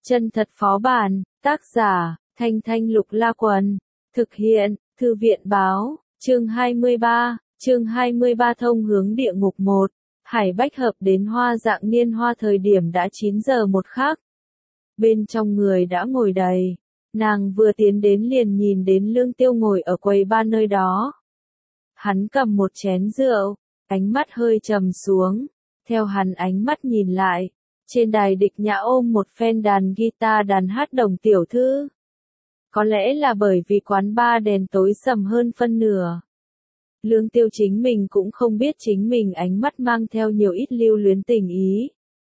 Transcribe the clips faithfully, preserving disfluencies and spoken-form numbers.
Chân thật phó bản, tác giả, Thanh Thanh Lục La Quần, thực hiện, Thư viện báo, chương hai mươi ba, chương hai mươi ba thông hướng địa ngục một, Hải Bách Hợp đến hoa dạng niên hoa thời điểm đã chín giờ một khắc. Bên trong người đã ngồi đầy, nàng vừa tiến đến liền nhìn đến Lương Tiêu ngồi ở quầy ba nơi đó. Hắn cầm một chén rượu, ánh mắt hơi trầm xuống, theo hắn ánh mắt nhìn lại. Trên đài Địch Nhã ôm một phen đàn guitar đàn hát Đồng tiểu thư. Có lẽ là bởi vì quán bar đèn tối sầm hơn phân nửa. Lương Tiêu chính mình cũng không biết chính mình ánh mắt mang theo nhiều ít lưu luyến tình ý.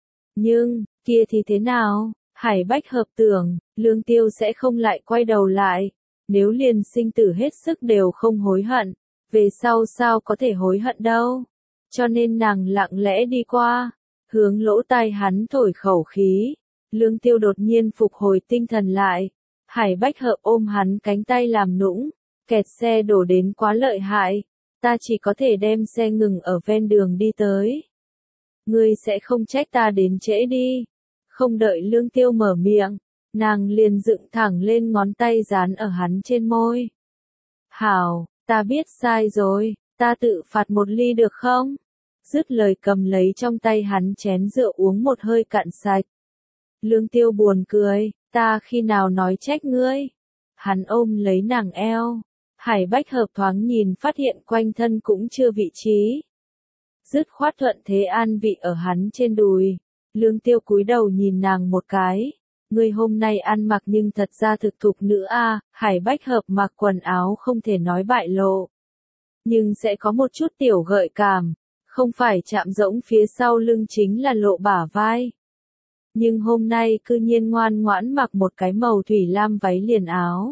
Nhưng, kia thì thế nào, Hải Bách Hợp tưởng, Lương Tiêu sẽ không lại quay đầu lại. Nếu liền sinh tử hết sức đều không hối hận, về sau sao có thể hối hận đâu. Cho nên nàng lặng lẽ đi qua. Hướng lỗ tai hắn thổi khẩu khí, Lương Tiêu đột nhiên phục hồi tinh thần lại, Hải Bách Hợp ôm hắn cánh tay làm nũng, kẹt xe đổ đến quá lợi hại, ta chỉ có thể đem xe ngừng ở ven đường đi tới. Ngươi sẽ không trách ta đến trễ đi, không đợi Lương Tiêu mở miệng, nàng liền dựng thẳng lên ngón tay dán ở hắn trên môi. Hảo, ta biết sai rồi, ta tự phạt một ly được không? Dứt lời cầm lấy trong tay hắn chén rượu uống một hơi cạn sạch. Lương Tiêu buồn cười, ta khi nào nói trách ngươi. Hắn ôm lấy nàng eo. Hải Bách Hợp thoáng nhìn phát hiện quanh thân cũng chưa vị trí. Dứt khoát thuận thế an vị ở hắn trên đùi. Lương Tiêu cúi đầu nhìn nàng một cái. Ngươi hôm nay ăn mặc nhưng thật ra thực thục nữ a. Hải Bách Hợp mặc quần áo không thể nói bại lộ. Nhưng sẽ có một chút tiểu gợi cảm. Không phải chạm rỗng phía sau lưng chính là lộ bả vai. Nhưng hôm nay cư nhiên ngoan ngoãn mặc một cái màu thủy lam váy liền áo.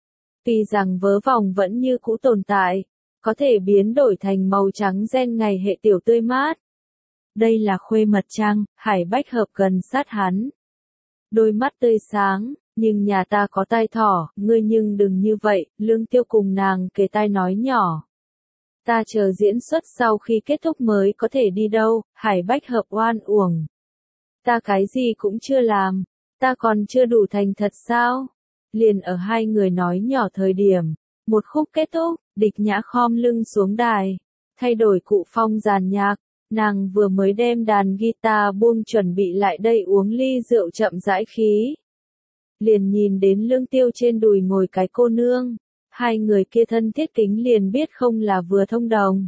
Tuy rằng vớ vòng vẫn như cũ tồn tại, có thể biến đổi thành màu trắng ren ngày hệ tiểu tươi mát. Đây là khuê mật trang, Hải Bách Hợp gần sát hắn. Đôi mắt tươi sáng, nhưng nhà ta có tai thỏ, ngươi nhưng đừng như vậy, Lương Tiêu cùng nàng kề tai nói nhỏ. Ta chờ diễn xuất sau khi kết thúc mới có thể đi đâu, Hải Bách Hợp oan uổng. Ta cái gì cũng chưa làm, ta còn chưa đủ thành thật sao? Liền ở hai người nói nhỏ thời điểm, một khúc kết thúc, Địch Nhã khom lưng xuống đài, thay đổi cụ phong dàn nhạc, nàng vừa mới đem đàn guitar buông chuẩn bị lại đây uống ly rượu chậm rãi khí. Liền nhìn đến Lương Tiêu trên đùi ngồi cái cô nương. Hai người kia thân thiết kính liền biết không là vừa thông đồng.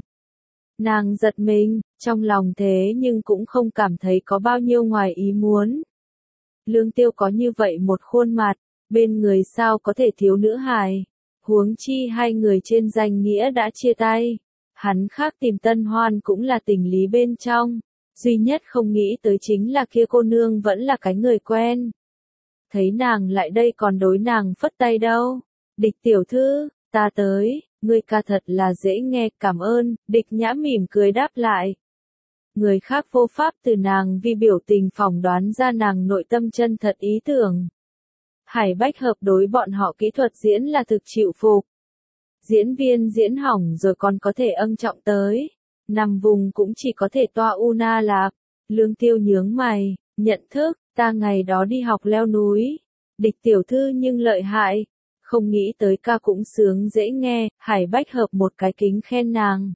Nàng giật mình, trong lòng thế nhưng cũng không cảm thấy có bao nhiêu ngoài ý muốn. Lương Tiêu có như vậy một khuôn mặt, bên người sao có thể thiếu nữ hài. Huống chi hai người trên danh nghĩa đã chia tay. Hắn khác tìm tân hoan cũng là tình lý bên trong. Duy nhất không nghĩ tới chính là kia cô nương vẫn là cái người quen. Thấy nàng lại đây còn đối nàng phất tay đâu. Địch tiểu thư, ta tới, ngươi ca thật là dễ nghe, cảm ơn, Địch Nhã mỉm cười đáp lại. Người khác vô pháp từ nàng vì biểu tình phỏng đoán ra nàng nội tâm chân thật ý tưởng. Hải Bách Hợp đối bọn họ kỹ thuật diễn là thực chịu phục. Diễn viên diễn hỏng rồi còn có thể ân trọng tới. Nằm vùng cũng chỉ có thể toa una lạc. Lương Tiêu nhướng mày, nhận thức, ta ngày đó đi học leo núi. Địch tiểu thư nhưng lợi hại. Không nghĩ tới ca cũng sướng dễ nghe, Hải Bách Hợp một cái kính khen nàng.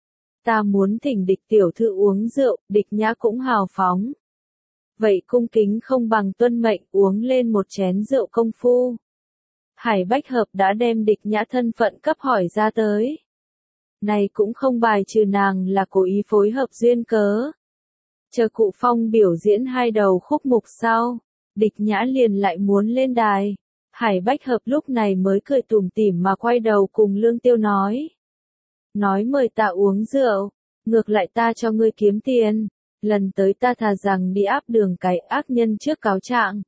Ta muốn thỉnh Địch tiểu thư uống rượu, Địch Nhã cũng hào phóng. Vậy cung kính không bằng tuân mệnh uống lên một chén rượu công phu. Hải Bách Hợp đã đem Địch Nhã thân phận cấp hỏi ra tới. Này cũng không bài trừ nàng là cố ý phối hợp duyên cớ. Chờ cụ Phong biểu diễn hai đầu khúc mục sau, Địch Nhã liền lại muốn lên đài. Hải Bách Hợp lúc này mới cười tủm tỉm mà quay đầu cùng Lương Tiêu nói. Nói mời ta uống rượu, ngược lại ta cho ngươi kiếm tiền, lần tới ta thà rằng đi áp đường cái ác nhân trước cáo trạng.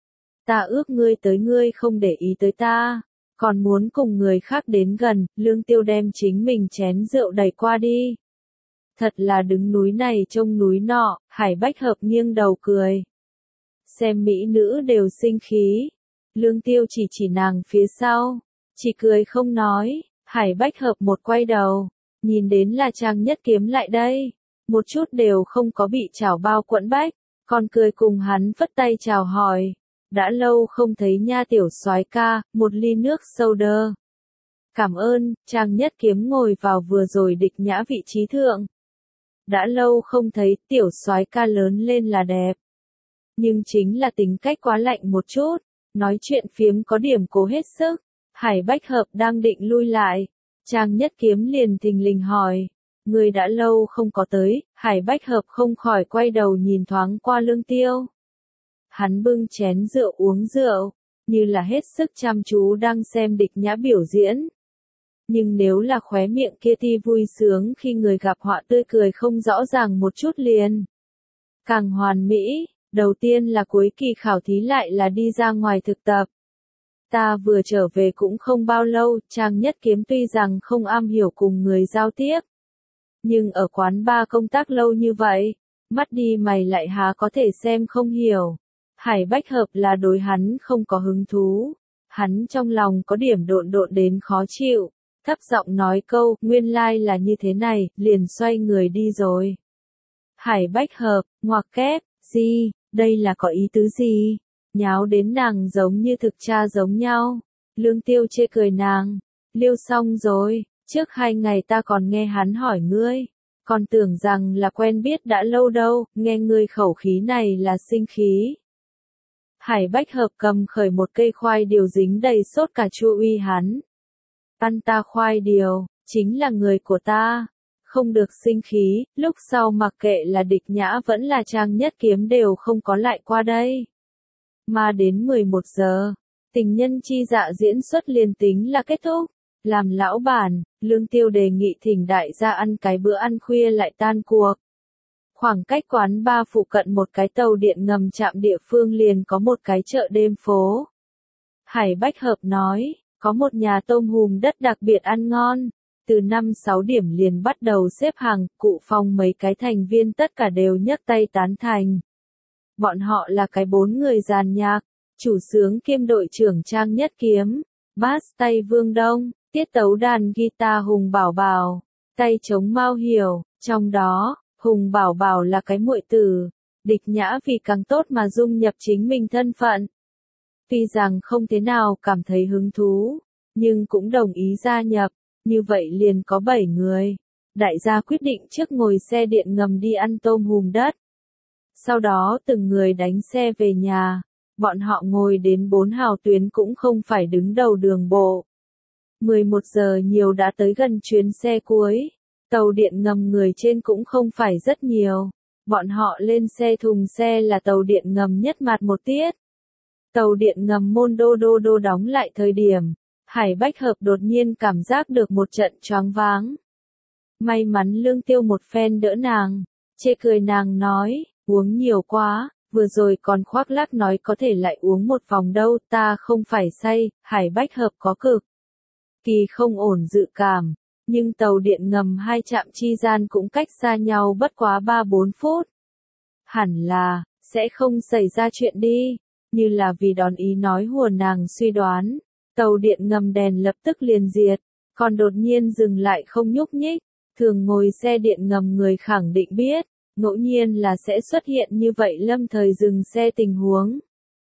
Ta ước ngươi tới ngươi không để ý tới ta, còn muốn cùng người khác đến gần, Lương Tiêu đem chính mình chén rượu đẩy qua đi. Thật là đứng núi này trông núi nọ, Hải Bách Hợp nghiêng đầu cười. Xem mỹ nữ đều sinh khí. Lương Tiêu chỉ chỉ nàng phía sau, chỉ cười không nói, Hải Bách Hợp một quay đầu, nhìn đến là Trang Nhất Kiếm lại đây, một chút đều không có bị chảo bao quẫn bách, còn cười cùng hắn phất tay chào hỏi. đã lâu không thấy nha tiểu soái ca, một ly nước soda. Cảm ơn, Trang Nhất Kiếm ngồi vào vừa rồi Địch Nhã vị trí thượng. Đã lâu không thấy, tiểu soái ca lớn lên là đẹp. Nhưng chính là tính cách quá lạnh một chút, nói chuyện phiếm có điểm cố hết sức. Hải Bách Hợp đang định lui lại, Trang Nhất Kiếm liền thình lình hỏi, người đã lâu không có tới. Hải Bách Hợp không khỏi quay đầu nhìn thoáng qua Lương Tiêu. Hắn bưng chén rượu uống rượu, như là hết sức chăm chú đang xem Địch Nhã biểu diễn. Nhưng nếu là khóe miệng kia ti vui sướng khi người gặp họa tươi cười không rõ ràng một chút liền. Càng hoàn mỹ, đầu tiên là cuối kỳ khảo thí lại là đi ra ngoài thực tập. Ta vừa trở về cũng không bao lâu, Trang Nhất Kiếm tuy rằng không am hiểu cùng người giao tiếp. Nhưng ở quán bar công tác lâu như vậy, mắt đi mày lại há có thể xem không hiểu. Hải Bách Hợp là đối hắn không có hứng thú. Hắn trong lòng có điểm độn độn đến khó chịu. Thấp giọng nói câu, nguyên lai là như thế này, liền xoay người đi rồi. Hải Bách Hợp, ngoặc kép, gì, đây là có ý tứ gì? Nháo đến nàng giống như thực cha giống nhau. Lương Tiêu chê cười nàng, liêu xong rồi, trước hai ngày ta còn nghe hắn hỏi ngươi. Còn tưởng rằng là quen biết đã lâu đâu, nghe ngươi khẩu khí này là sinh khí. Hải Bách Hợp cầm khởi một cây khoai điều dính đầy sốt cà chua uy hắn. Ăn ta khoai điều, chính là người của ta. Không được sinh khí, lúc sau mặc kệ là Địch Nhã vẫn là Trang Nhất Kiếm đều không có lại qua đây. Mà đến mười một giờ, tình nhân chi dạ diễn xuất liền tính là kết thúc. Làm lão bản, Lương Tiêu đề nghị thỉnh đại gia ăn cái bữa ăn khuya lại tan cuộc. Khoảng cách quán bar phụ cận một cái tàu điện ngầm trạm địa phương liền có một cái chợ đêm phố. Hải Bách Hợp nói, có một nhà tôm hùm đất đặc biệt ăn ngon. Từ năm sáu điểm liền bắt đầu xếp hàng, cụ Phong mấy cái thành viên tất cả đều nhấc tay tán thành. Bọn họ là cái bốn người dàn nhạc, chủ sướng kiêm đội trưởng Trang Nhất Kiếm, bass tay Vương Đông, tiết tấu đàn guitar Hùng Bảo Bảo, tay trống Mao Hiểu, trong đó, Hùng Bảo Bảo là cái muội tử, Địch Nhã vì càng tốt mà dung nhập chính mình thân phận. Tuy rằng không thế nào cảm thấy hứng thú, nhưng cũng đồng ý gia nhập, như vậy liền có bảy người. Đại gia quyết định trước ngồi xe điện ngầm đi ăn tôm hùm đất. Sau đó từng người đánh xe về nhà, bọn họ ngồi đến bốn hào tuyến cũng không phải đứng đầu đường bộ. mười một giờ nhiều đã tới gần chuyến xe cuối, tàu điện ngầm người trên cũng không phải rất nhiều. Bọn họ lên xe thùng xe là tàu điện ngầm nhất mạt một tiết. Tàu điện ngầm môn đô đô đô đóng lại thời điểm, Hải Bách Hợp đột nhiên cảm giác được một trận choáng váng. May mắn Lương Tiêu một phen đỡ nàng, chê cười nàng nói, uống nhiều quá, vừa rồi còn khoác lác nói có thể lại uống một vòng đâu, ta không phải say. Hải Bách Hợp có cực kỳ không ổn dự cảm, nhưng tàu điện ngầm hai trạm chi gian cũng cách xa nhau bất quá ba bốn phút. Hẳn là, sẽ không xảy ra chuyện đi, như là vì đón ý nói hùa nàng suy đoán. Tàu điện ngầm đèn lập tức liền diệt, còn đột nhiên dừng lại không nhúc nhích. Thường ngồi xe điện ngầm người khẳng định biết, ngẫu nhiên là sẽ xuất hiện như vậy lâm thời dừng xe tình huống.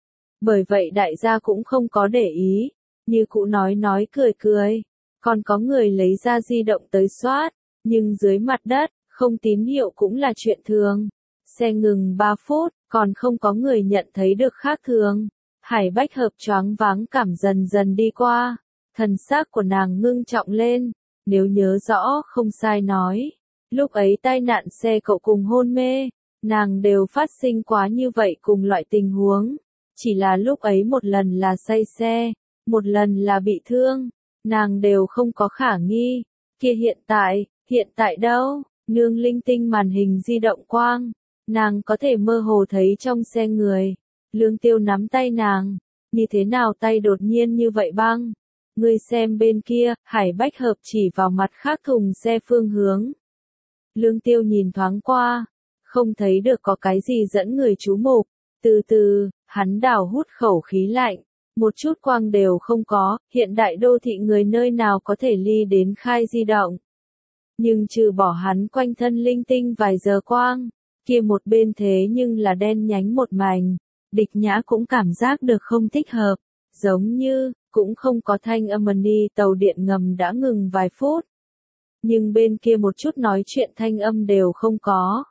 Bởi vậy đại gia cũng không có để ý, như cụ nói nói cười cười. Còn có người lấy ra di động tới soát, nhưng dưới mặt đất, không tín hiệu cũng là chuyện thường. Xe ngừng ba phút, còn không có người nhận thấy được khác thường. Hải Bách Hợp choáng váng cảm dần dần đi qua, thần sắc của nàng ngưng trọng lên, nếu nhớ rõ không sai nói. Lúc ấy tai nạn xe cậu cùng hôn mê, nàng đều phát sinh quá như vậy cùng loại tình huống. Chỉ là lúc ấy một lần là say xe, một lần là bị thương, nàng đều không có khả nghi. Kia hiện tại, hiện tại đâu, nương linh tinh màn hình di động quang, nàng có thể mơ hồ thấy trong xe người. Lương Tiêu nắm tay nàng, như thế nào tay đột nhiên như vậy băng? Ngươi xem bên kia, Hải Bách Hợp chỉ vào mặt khác thùng xe phương hướng. Lương Tiêu nhìn thoáng qua, không thấy được có cái gì dẫn người chú mục. Từ từ, hắn đảo hút khẩu khí lạnh, một chút quang đều không có, hiện đại đô thị người nơi nào có thể ly đến khai di động. Nhưng trừ bỏ hắn quanh thân linh tinh vài giờ quang, kia một bên thế nhưng là đen nhánh một mảnh. Địch Nhã cũng cảm giác được không thích hợp, giống như, cũng không có thanh âm đi, tàu điện ngầm đã ngừng vài phút. Nhưng bên kia một chút nói chuyện thanh âm đều không có.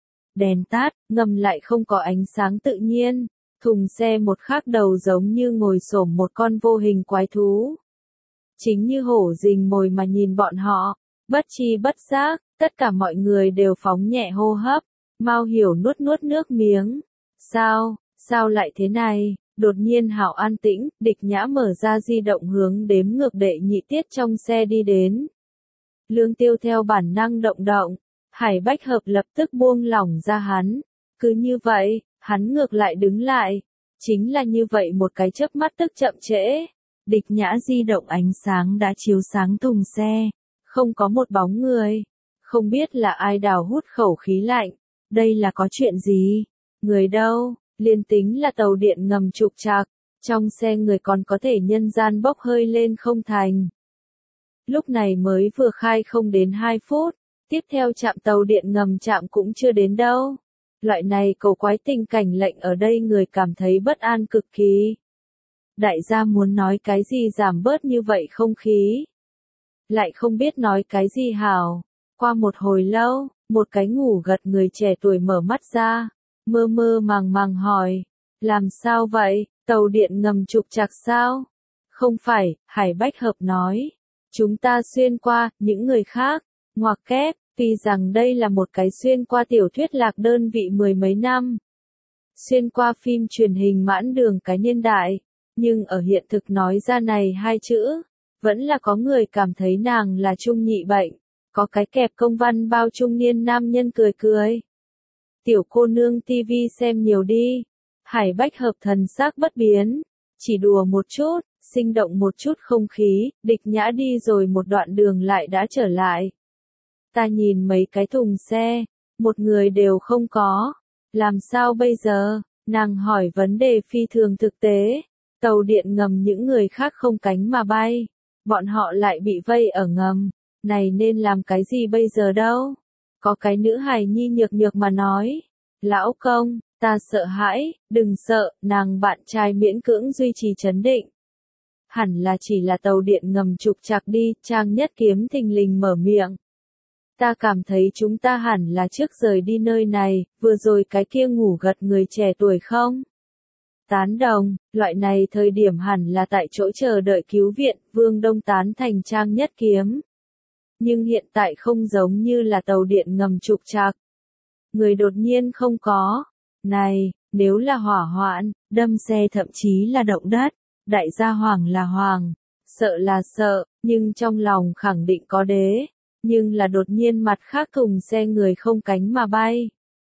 Đèn tắt, ngầm lại không có ánh sáng tự nhiên, thùng xe một khắc đầu giống như ngồi xổm một con vô hình quái thú. Chính như hổ rình mồi mà nhìn bọn họ, bất chi bất giác, tất cả mọi người đều phóng nhẹ hô hấp, Mao Hiểu nuốt nuốt nước miếng. Sao, sao lại thế này? Đột nhiên hảo an tĩnh, Địch Nhã mở ra di động hướng đếm ngược đệ nhị tiết trong xe đi đến. Lương Tiêu theo bản năng động động, Hải Bách Hợp lập tức buông lỏng ra hắn. Cứ như vậy, hắn ngược lại đứng lại. Chính là như vậy một cái chớp mắt tức chậm trễ. Địch Nhã di động ánh sáng đã chiếu sáng thùng xe. Không có một bóng người. Không biết là ai đào hút khẩu khí lạnh. Đây là có chuyện gì? Người đâu? Liên tính là tàu điện ngầm trục trặc. Trong xe người còn có thể nhân gian bốc hơi lên không thành. Lúc này mới vừa khai không đến hai phút. Tiếp theo trạm tàu điện ngầm trạm cũng chưa đến đâu. Loại này cầu quái tình cảnh lệnh ở đây người cảm thấy bất an cực kỳ. Đại gia muốn nói cái gì giảm bớt như vậy không khí. Lại không biết nói cái gì hảo. Qua một hồi lâu, một cái ngủ gật người trẻ tuổi mở mắt ra. Mơ mơ màng màng hỏi. Làm sao vậy, tàu điện ngầm trục trặc sao? Không phải, Hải Bách Hợp nói. Chúng ta xuyên qua, những người khác. Ngoặc kép, tuy rằng đây là một cái xuyên qua tiểu thuyết lạc đơn vị mười mấy năm. Xuyên qua phim truyền hình mãn đường cái niên đại. Nhưng ở hiện thực nói ra này hai chữ. Vẫn là có người cảm thấy nàng là trung nhị bệnh. Có cái kẹp công văn bao trung niên nam nhân cười cười. Tiểu cô nương tivi xem nhiều đi. Hải Bách Hợp thần sắc bất biến. Chỉ đùa một chút, sinh động một chút không khí, Địch Nhã đi rồi một đoạn đường lại đã trở lại. Ta nhìn mấy cái thùng xe, một người đều không có. Làm sao bây giờ? Nàng hỏi vấn đề phi thường thực tế. Tàu điện ngầm những người khác không cánh mà bay. Bọn họ lại bị vây ở ngầm. Này nên làm cái gì bây giờ đâu? Có cái nữ hài nhi nhược nhược mà nói. Lão công, ta sợ hãi, đừng sợ, nàng bạn trai miễn cưỡng duy trì trấn định. Hẳn là chỉ là tàu điện ngầm trục trặc đi, Trang Nhất Kiếm thình lình mở miệng. Ta cảm thấy chúng ta hẳn là trước rời đi nơi này, vừa rồi cái kia ngủ gật người trẻ tuổi không? Tán đồng, loại này thời điểm hẳn là tại chỗ chờ đợi cứu viện, Vương Đông tán thành Trang Nhất Kiếm. Nhưng hiện tại không giống như là tàu điện ngầm trục trặc. Người đột nhiên không có. Này, nếu là hỏa hoạn, đâm xe thậm chí là động đất, đại gia hoàng là hoàng, sợ là sợ, nhưng trong lòng khẳng định có đế. Nhưng là đột nhiên mặt khác thùng xe người không cánh mà bay.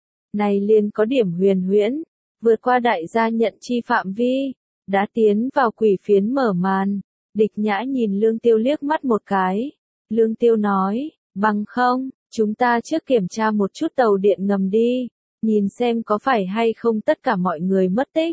Này liền có điểm huyền huyễn, vượt qua đại gia nhận chi phạm vi, đã tiến vào quỷ phiến mở màn. Địch Nhã nhìn Lương Tiêu liếc mắt một cái. Lương Tiêu nói, bằng không, chúng ta trước kiểm tra một chút tàu điện ngầm đi, nhìn xem có phải hay không tất cả mọi người mất tích.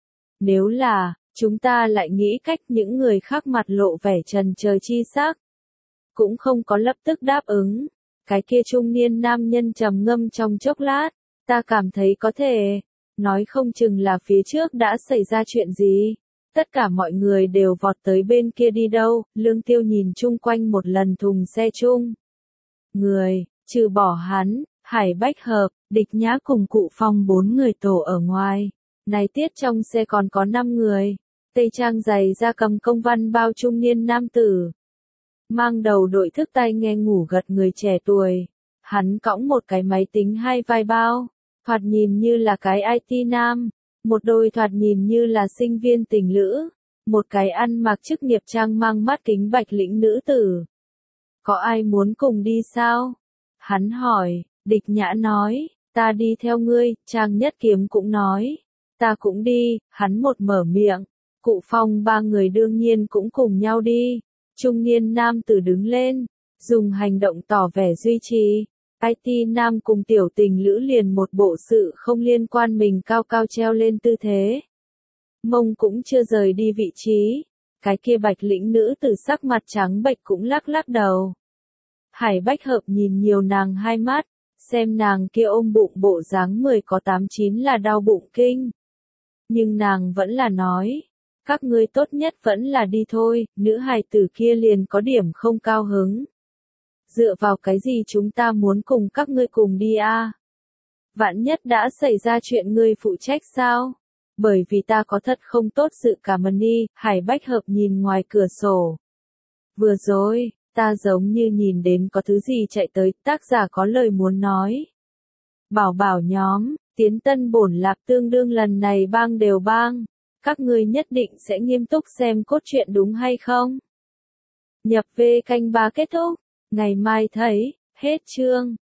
Nếu là, chúng ta lại nghĩ cách những người khác mặt lộ vẻ trần chờ chi sắc. Cũng không có lập tức đáp ứng. Cái kia trung niên nam nhân trầm ngâm trong chốc lát, ta cảm thấy có thể, nói không chừng là phía trước đã xảy ra chuyện gì. Tất cả mọi người đều vọt tới bên kia đi đâu, Lương Tiêu nhìn chung quanh một lần thùng xe chung. Người, trừ bỏ hắn, Hải Bách Hợp, Địch Nhã cùng Cụ Phong bốn người tổ ở ngoài. Này tiết trong xe còn có năm người. Tây trang giày da cầm công văn bao trung niên nam tử. Mang đầu đội thức tai nghe ngủ gật người trẻ tuổi. Hắn cõng một cái máy tính hai vai bao. Thoạt nhìn như là cái i tê nam. Một đôi thoạt nhìn như là sinh viên tình lữ. Một cái ăn mặc chức nghiệp trang mang mắt kính bạch lĩnh nữ tử. Có ai muốn cùng đi sao? Hắn hỏi, Địch Nhã nói, ta đi theo ngươi, Trang Nhất Kiếm cũng nói. Ta cũng đi, hắn một mở miệng. Cụ Phong ba người đương nhiên cũng cùng nhau đi. Trung niên nam tử đứng lên, dùng hành động tỏ vẻ duy trì. i tê nam cùng tiểu tình lữ liền một bộ sự không liên quan mình cao cao treo lên tư thế. Mông cũng chưa rời đi vị trí. Cái kia bạch lĩnh nữ tử sắc mặt trắng bệch cũng lắc lắc đầu. Hải Bách Hợp nhìn nhiều nàng hai mắt, xem nàng kia ôm bụng bộ dáng mười có tám chín là đau bụng kinh. Nhưng nàng vẫn là nói, các ngươi tốt nhất vẫn là đi thôi, nữ hài tử kia liền có điểm không cao hứng. Dựa vào cái gì chúng ta muốn cùng các ngươi cùng đi a? Vạn nhất đã xảy ra chuyện ngươi phụ trách sao? Bởi vì ta có thật không tốt sự cảm ơn đi, Hải Bách Hợp nhìn ngoài cửa sổ. Vừa rồi, ta giống như nhìn đến có thứ gì chạy tới, tác giả có lời muốn nói. Bảo bảo nhóm, tiến tân bổn lạp tương đương lần này bang đều bang. Các ngươi nhất định sẽ nghiêm túc xem cốt truyện đúng hay không? Nhập về canh ba kết thúc, ngày mai thấy, hết chương.